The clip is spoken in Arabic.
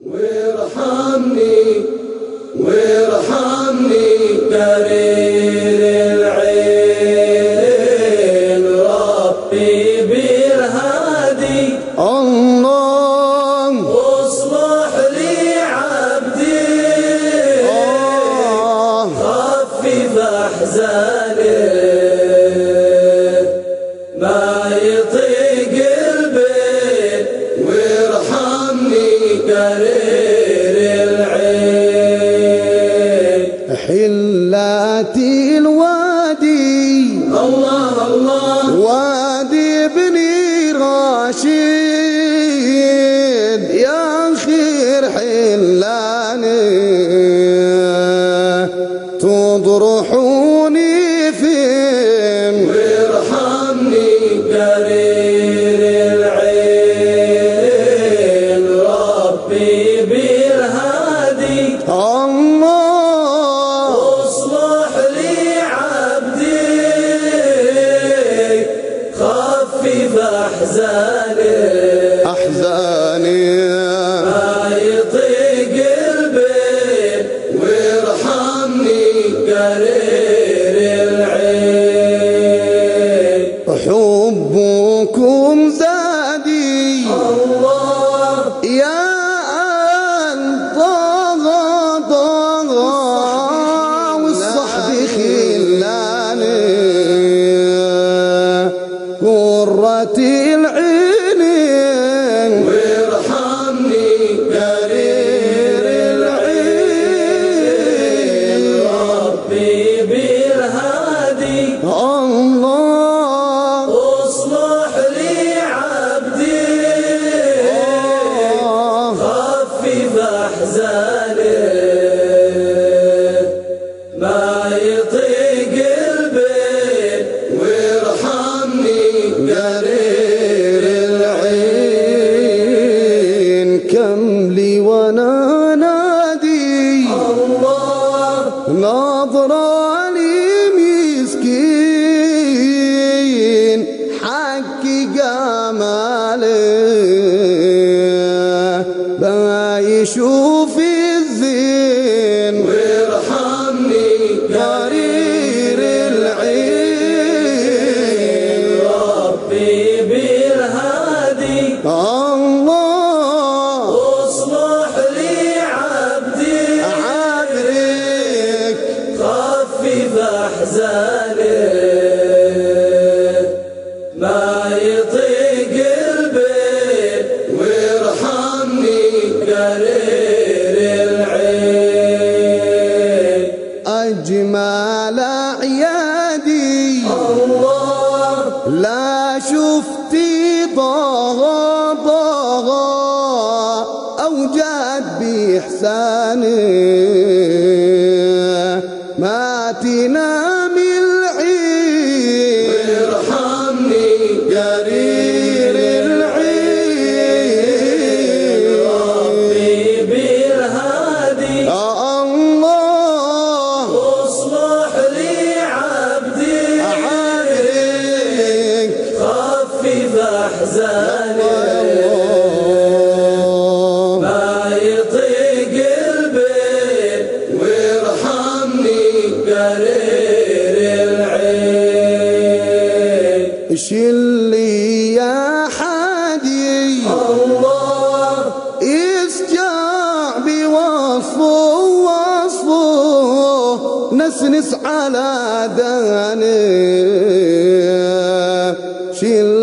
وارحمني وارحمني كرير العين ربي بالهادي الله واصلح لي عبدي خفف احزاني ما يطيق البيت وارحمني كرير العين حلاتي الوادي الله الله وادي بني راشد يا خير حلاني تضرحوني فين وارحمني كرير العين ربي بالهادي الله واصلح لي عبدي خفف احزاني ما يطيق البيت وارحمني كرير العين حبكم زادي الله يا طه والصحب خلاني قرة العينين وارحمني كرير العين ربي بالهادي الله واصلح لي عبدي خفف احزاني ما يطيق البيت وارحمني كرير العين كم لي وانا نادي الله ناظرة لي مسكين حقي جماله بيشوف الزين وارحمني كرير العين ربي بالهادي الله واصلح لي عبدي عبرك خفف احزاني ما يطيق البيت وارحمني كرير العين أجمل أعيادي الله لا شفتي ضغى أوجد بإحساني ما تنام العين وارحمني كرير العين ربي بالهادي الله واصلح لي عبدي عبرك خفف احزاني ما يطيق البيت وارحمني كرير العين شلي يا حادي الله اسجع بوصفه نسنس على داني شل